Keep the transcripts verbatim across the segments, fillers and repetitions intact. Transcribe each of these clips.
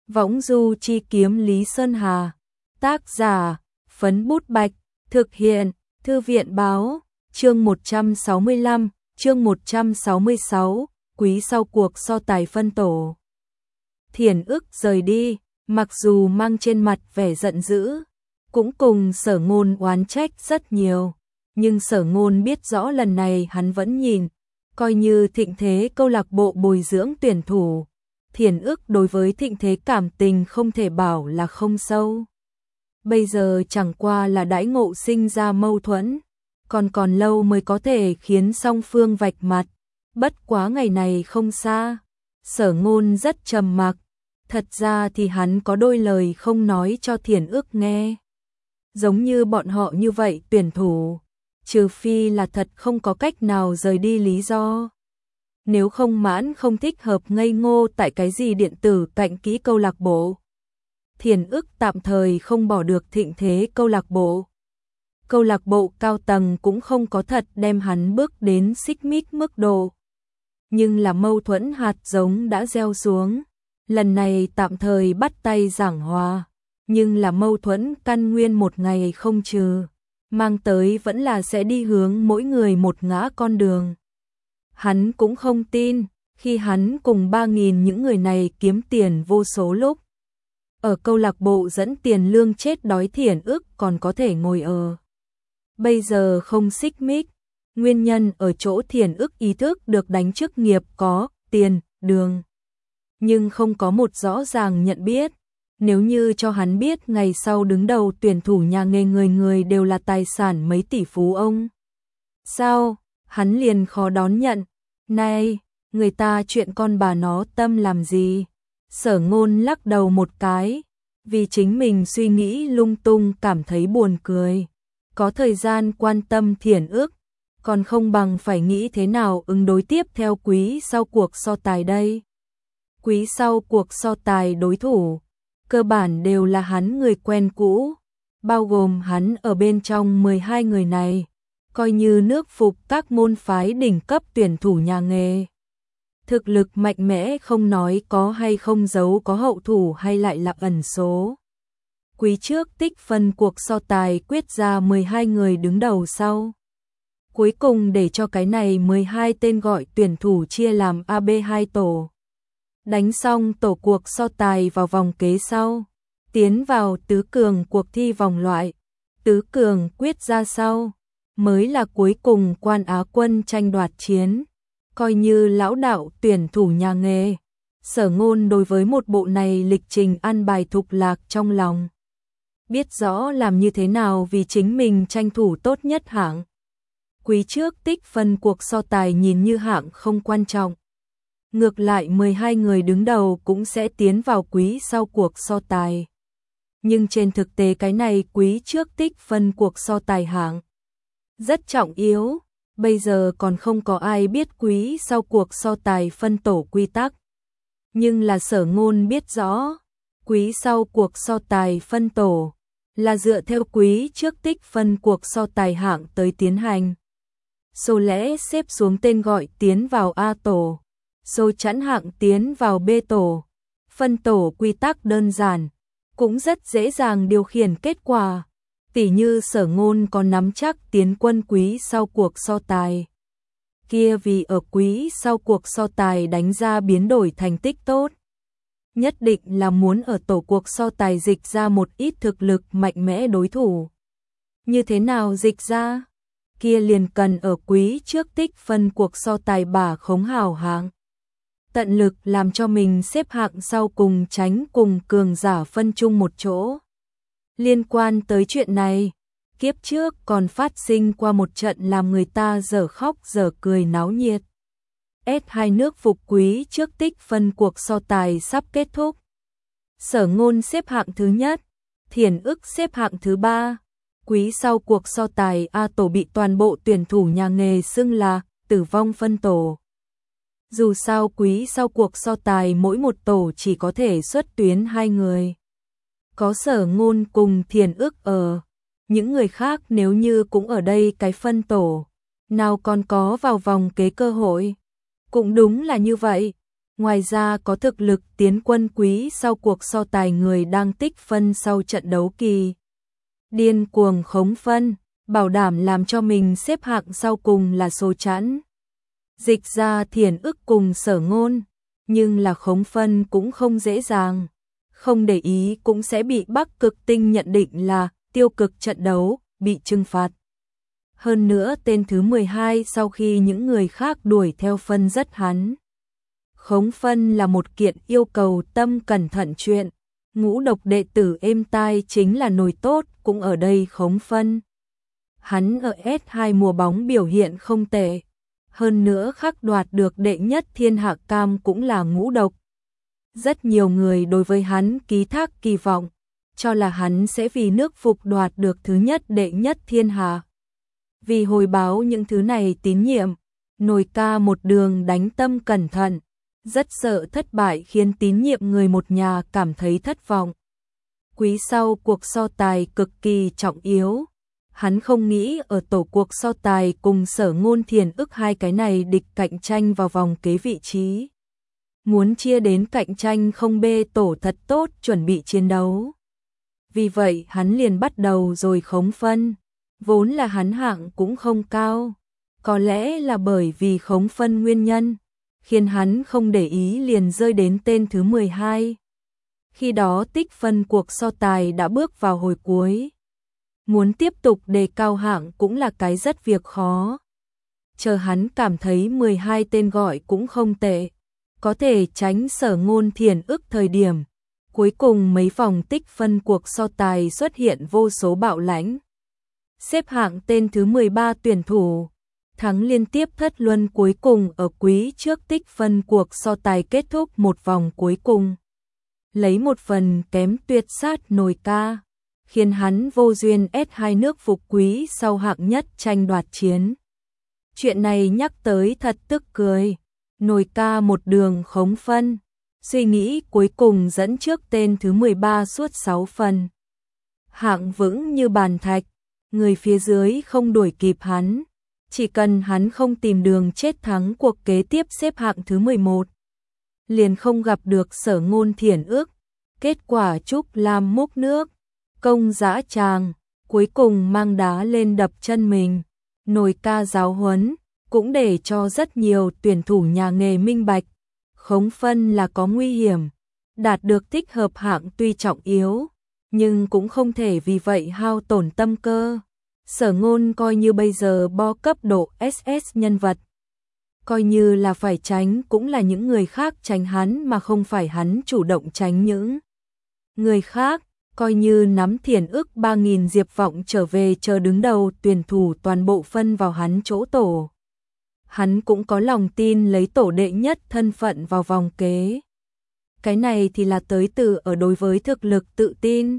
Võng du chi kiếm Lý Sơn Hà. Tác giả, Phấn Bút Bạch. Thực hiện, Thư viện Báo. Chương một trăm sáu mươi lăm, chương một trăm sáu mươi sáu, quý sau cuộc so tài phân tổ. Thiển ức rời đi, mặc dù mang trên mặt vẻ giận dữ, cũng cùng Sở Ngôn oán trách rất nhiều, nhưng Sở Ngôn biết rõ lần này hắn vẫn nhìn, coi như Thịnh Thế câu lạc bộ bồi dưỡng tuyển thủ. Thiển ức đối với Thịnh Thế cảm tình không thể bảo là không sâu. Bây giờ chẳng qua là đãi ngộ sinh ra mâu thuẫn, còn còn lâu mới có thể khiến song phương vạch mặt. Bất quá ngày này không xa. Sở Ngôn rất trầm mặc, thật ra thì hắn có đôi lời không nói cho Thiển ức nghe. Giống như bọn họ như vậy tuyển thủ, trừ phi là thật không có cách nào rời đi lý do. Nếu không mãn không thích hợp ngây ngô tại cái gì điện tử cạnh kỹ câu lạc bộ. Thiển ức tạm thời không bỏ được Thịnh Thế câu lạc bộ. Câu lạc bộ cao tầng cũng không có thật đem hắn bước đến xích mích mức độ. Nhưng là mâu thuẫn hạt giống đã gieo xuống. Lần này tạm thời bắt tay giảng hòa. Nhưng là mâu thuẫn căn nguyên một ngày không trừ. Mang tới vẫn là sẽ đi hướng mỗi người một ngã con đường. Hắn cũng không tin, khi hắn cùng ba nghìn những người này kiếm tiền vô số lúc. Ở câu lạc bộ dẫn tiền lương chết đói Thiển ức còn có thể ngồi ở. Bây giờ không xích mích, nguyên nhân ở chỗ Thiển ức ý thức được đánh chức nghiệp có, tiền, đường. Nhưng không có một rõ ràng nhận biết, nếu như cho hắn biết ngày sau đứng đầu tuyển thủ nhà nghề người người đều là tài sản mấy tỷ phú ông. Sao, hắn liền khó đón nhận, này, người ta chuyện con bà nó tâm làm gì? Sở Ngôn lắc đầu một cái, vì chính mình suy nghĩ lung tung cảm thấy buồn cười. Có thời gian quan tâm Thiển ức, còn không bằng phải nghĩ thế nào ứng đối tiếp theo quý sau cuộc so tài đây. Quý sau cuộc so tài đối thủ, cơ bản đều là hắn người quen cũ, bao gồm hắn ở bên trong mười hai người này, coi như nước phục các môn phái đỉnh cấp tuyển thủ nhà nghề. Thực lực mạnh mẽ không nói có hay không giấu có hậu thủ hay lại là ẩn số. Quý trước tích phân cuộc so tài quyết ra mười hai người đứng đầu sau. Cuối cùng để cho cái này mười hai tên gọi tuyển thủ chia làm A B hai tổ. Đánh xong tổ cuộc so tài vào vòng kế sau. Tiến vào tứ cường cuộc thi vòng loại. Tứ cường quyết ra sau. Mới là cuối cùng quan Á quân tranh đoạt chiến. Coi như lão đạo tuyển thủ nhà nghề. Sở Ngôn đối với một bộ này lịch trình ăn bài thục lạc trong lòng. Biết rõ làm như thế nào vì chính mình tranh thủ tốt nhất hạng. Quý trước tích phân cuộc so tài nhìn như hạng không quan trọng. Ngược lại mười hai người đứng đầu cũng sẽ tiến vào quý sau cuộc so tài. Nhưng trên thực tế cái này quý trước tích phân cuộc so tài hạng rất trọng yếu. Bây giờ còn không có ai biết quý sau cuộc so tài phân tổ quy tắc. Nhưng là Sở Ngôn biết rõ, quý sau cuộc so tài phân tổ là dựa theo quý trước tích phân cuộc so tài hạng tới tiến hành. Số lẻ xếp xuống tên gọi tiến vào A tổ, số chẵn hạng tiến vào B tổ. Phân tổ quy tắc đơn giản, cũng rất dễ dàng điều khiển kết quả. Tỉ như Sở Ngôn có nắm chắc tiến quân quý sau cuộc so tài. Kia vì ở quý sau cuộc so tài đánh ra biến đổi thành tích tốt. Nhất định là muốn ở tổ cuộc so tài dịch ra một ít thực lực mạnh mẽ đối thủ. Như thế nào dịch ra? Kia liền cần ở quý trước tích phân cuộc so tài bả khống hào hạng. Tận lực làm cho mình xếp hạng sau cùng tránh cùng cường giả phân chung một chỗ. Liên quan tới chuyện này, kiếp trước còn phát sinh qua một trận làm người ta dở khóc dở cười náo nhiệt. S hai nước phục quý trước tích phân cuộc so tài sắp kết thúc. Sở Ngôn xếp hạng thứ nhất, Thiển ức xếp hạng thứ ba. Quý sau cuộc so tài A tổ bị toàn bộ tuyển thủ nhà nghề xưng là tử vong phân tổ. Dù sao quý sau cuộc so tài mỗi một tổ chỉ có thể xuất tuyến hai người. Có Sở Ngôn cùng Thiển ức ở, những người khác nếu như cũng ở đây cái phân tổ, nào còn có vào vòng kế cơ hội. Cũng đúng là như vậy, Ngoài ra có thực lực tiến quân quý sau cuộc so tài người đang tích phân sau trận đấu kỳ. Điên cuồng khống phân, bảo đảm làm cho mình xếp hạng sau cùng là số chẵn. Dịch ra Thiển Ức cùng Sở Ngôn, nhưng là khống phân cũng không dễ dàng. Không để ý cũng sẽ bị Bắc Cực Tinh nhận định là tiêu cực trận đấu, bị trừng phạt. Hơn nữa tên thứ mười hai sau khi những người khác đuổi theo phân rất hắn. Khống phân là một kiện yêu cầu tâm cẩn thận chuyện. Ngũ độc đệ tử êm tai chính là nồi tốt cũng ở đây khống phân. Hắn ở ét hai mùa bóng biểu hiện không tệ. Hơn nữa khắc đoạt được đệ nhất thiên hạ cam cũng là ngũ độc. Rất nhiều người đối với hắn ký thác kỳ vọng, cho là hắn sẽ vì nước phục đoạt được thứ nhất đệ nhất thiên hạ. Vì hồi báo những thứ này tín nhiệm, Nồi ca một đường đánh tâm cẩn thận, rất sợ thất bại khiến tín nhiệm người một nhà cảm thấy thất vọng. Quý sau cuộc so tài cực kỳ trọng yếu, hắn không nghĩ ở tổ cuộc so tài cùng Sở Ngôn Thiển Ức hai cái này địch cạnh tranh vào vòng kế vị trí. Muốn chia đến cạnh tranh không bê tổ thật tốt chuẩn bị chiến đấu. Vì vậy hắn liền bắt đầu rồi khống phân, vốn là hắn hạng cũng không cao. Có lẽ là bởi vì khống phân nguyên nhân, khiến hắn không để ý liền rơi đến tên thứ mười hai. Khi đó tích phân cuộc so tài đã bước vào hồi cuối. Muốn tiếp tục đề cao hạng cũng là cái rất việc khó. Chờ hắn cảm thấy mười hai tên gọi cũng không tệ, có thể tránh Sở Ngôn Thiển Ức thời điểm. Cuối cùng mấy vòng tích phân cuộc so tài xuất hiện vô số bạo lãnh. Xếp hạng tên thứ mười ba tuyển thủ, thắng liên tiếp thất luân cuối cùng ở quý trước tích phân cuộc so tài kết thúc một vòng cuối cùng. Lấy một phần kém tuyệt sát Nồi ca, khiến hắn vô duyên ét hai nước phục quý sau hạng nhất tranh đoạt chiến. Chuyện này nhắc tới thật tức cười, Nồi ca một đường khống phân, suy nghĩ cuối cùng dẫn trước tên thứ mười ba suốt sáu phần. Hạng vững như bàn thạch, người phía dưới không đuổi kịp hắn. Chỉ cần hắn không tìm đường chết thắng cuộc kế tiếp xếp hạng thứ mười một, liền không gặp được Sở Ngôn Thiển Ức. Kết quả Trúc Lam múc nước, công dã tràng, cuối cùng mang đá lên đập chân mình. Nồi ca giáo huấn, cũng để cho rất nhiều tuyển thủ nhà nghề minh bạch. Khống phân là có nguy hiểm, đạt được thích hợp hạng tuy trọng yếu, nhưng cũng không thể vì vậy hao tổn tâm cơ. Sở Ngôn coi như bây giờ bo cấp độ ét ét nhân vật. Coi như là phải tránh cũng là những người khác tránh hắn mà không phải hắn chủ động tránh những người khác. Coi như nắm Thiển Ức ba nghìn diệp vọng trở về chờ đứng đầu tuyển thủ toàn bộ phân vào hắn chỗ tổ. Hắn cũng có lòng tin lấy tổ đệ nhất thân phận vào vòng kế. Cái này thì là tới từ ở đối với thực lực tự tin.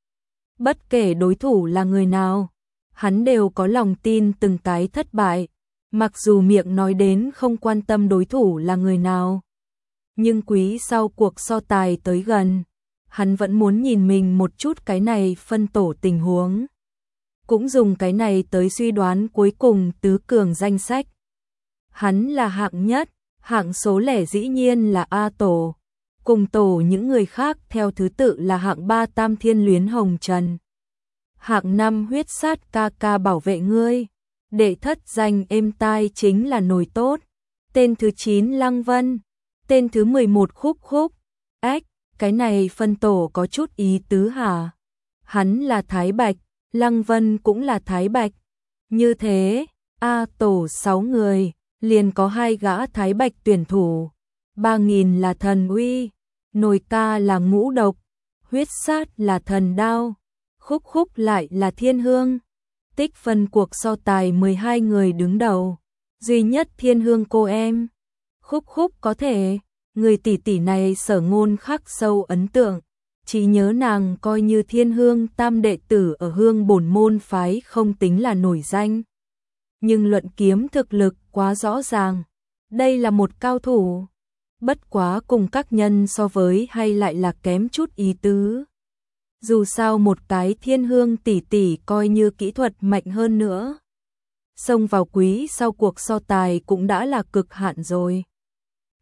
Bất kể đối thủ là người nào, hắn đều có lòng tin từng cái thất bại, mặc dù miệng nói đến không quan tâm đối thủ là người nào. Nhưng quý sau cuộc so tài tới gần, hắn vẫn muốn nhìn mình một chút cái này phân tổ tình huống. Cũng dùng cái này tới suy đoán cuối cùng tứ cường danh sách. Hắn là hạng nhất, hạng số lẻ dĩ nhiên là A tổ. Cùng tổ những người khác theo thứ tự là hạng ba Tam Thiên Luyến Hồng Trần. Hạng năm huyết sát ca ca bảo vệ ngươi. Đệ thất danh êm tai chính là Nồi tốt. Tên thứ chín Lăng Vân. Tên thứ mười một Khúc Khúc. Ếch, cái này phân tổ có chút ý tứ hả? Hắn là Thái Bạch, Lăng Vân cũng là Thái Bạch. Như thế, A tổ sáu người, liền có hai gã Thái Bạch tuyển thủ. Ba nghìn là thần uy, Nồi ca là ngũ độc, huyết sát là thần đao. Khúc Khúc lại là thiên hương. Tích phân cuộc so tài mười hai người đứng đầu, duy nhất thiên hương cô em. Khúc Khúc có thể, người tỷ tỷ này Sở Ngôn khắc sâu ấn tượng, chỉ nhớ nàng coi như thiên hương tam đệ tử ở hương bổn môn phái không tính là nổi danh. Nhưng luận kiếm thực lực quá rõ ràng, đây là một cao thủ, bất quá cùng các nhân so với hay lại là kém chút ý tứ. Dù sao một cái thiên hương tỷ tỷ coi như kỹ thuật mạnh hơn nữa. Xông vào quý sau cuộc so tài cũng đã là cực hạn rồi.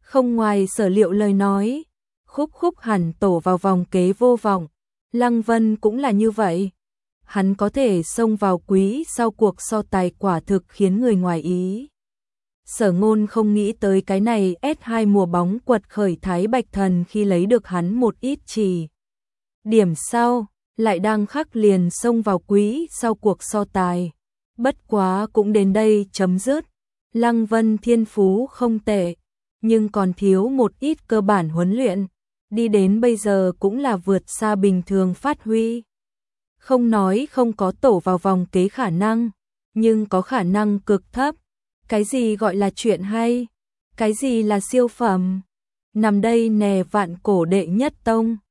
Không ngoài sở liệu lời nói, Khúc Khúc hẳn tổ vào vòng kế vô vọng, Lăng Vân cũng là như vậy. Hắn có thể xông vào quý sau cuộc so tài quả thực khiến người ngoài ý. Sở Ngôn không nghĩ tới cái này ét hai mùa bóng quật khởi Thái Bạch Thần khi lấy được hắn một ít chỉ điểm sau, lại đang khắc liền xông vào quý sau cuộc so tài. Bất quá cũng đến đây chấm dứt. Lăng Vân thiên phú không tệ, nhưng còn thiếu một ít cơ bản huấn luyện, đi đến bây giờ cũng là vượt xa bình thường phát huy. Không nói không có tổ vào vòng kế khả năng, nhưng có khả năng cực thấp. Cái gì gọi là chuyện hay? Cái gì là siêu phẩm? Nằm đây nè vạn cổ đệ nhất tông.